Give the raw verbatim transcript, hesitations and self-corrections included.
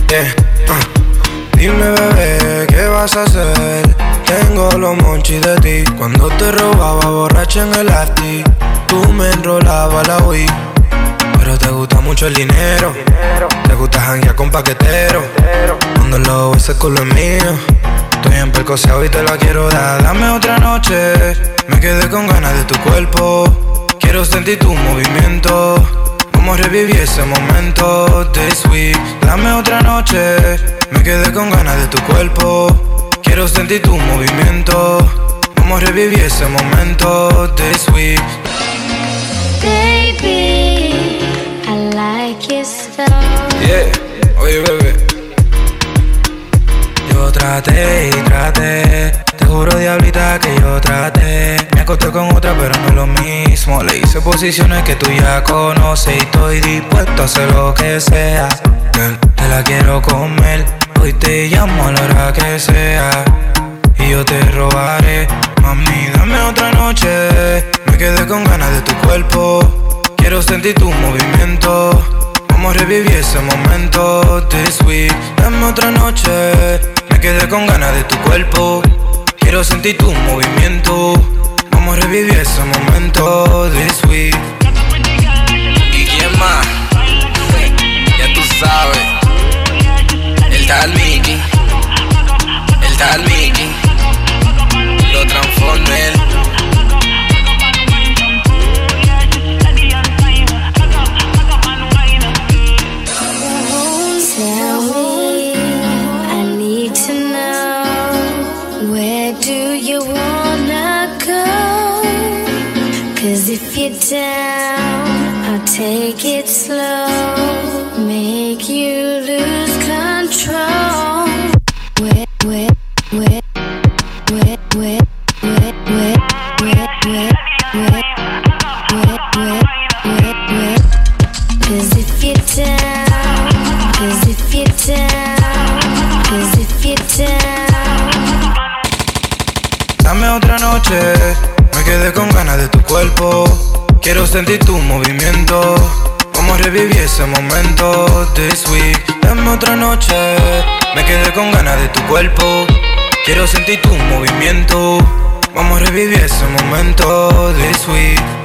Yeah, uh. Dime bebé, ¿qué vas a hacer? Tengo los monchis de ti. Cuando te robaba borracha en el after, tú me enrolabas la Wii. Pero te gusta mucho el dinero, te gusta janguear con paquetero. Cuando lo ese culo es mío, estoy en percoseado y te la quiero dar. Dame otra noche, me quedé con ganas de tu cuerpo. Quiero sentir tu movimiento, vamos a revivir ese momento. This week, dame otra noche, me quedé con ganas de tu cuerpo. Quiero sentir tu movimiento, vamos a revivir ese momento. This week. Baby, I like your stuff. Yeah, oye bebé. Yo traté y traté, te juro diablita que yo traté. Me acosté con otra pero no es lo mismo. Le hice posiciones que tú ya conoces y estoy dispuesto a hacer lo que sea. Te la quiero comer, hoy te llamo a la hora que sea y yo te robaré. Mami, dame otra noche, me quedé con ganas de tu cuerpo. Quiero sentir tu movimiento, vamos a revivir ese momento. This week, dame otra noche, me quedé con ganas de tu cuerpo. Quiero sentir tu movimiento, vamos a revivir ese momento. This week. ¿Y quién más? Ya tú sabes. El tal Mickey, el tal Mickey, lo transformé. Tell me, I need to know, where do you wanna go? Cause if you're down, I'll take it slow, make you lose control. Where, where, where, where, where, where, where, where, where, where, where, where, where, where. Cause if you're down, cause if you're down, cause if you're down. Dame otra noche, me quedé con ganas de tu cuerpo. Quiero sentir tu movimiento, vamos a revivir ese momento. This week, dame otra noche, me quedé con ganas de tu cuerpo. Quiero sentir tu movimiento, vamos a revivir ese momento. This week.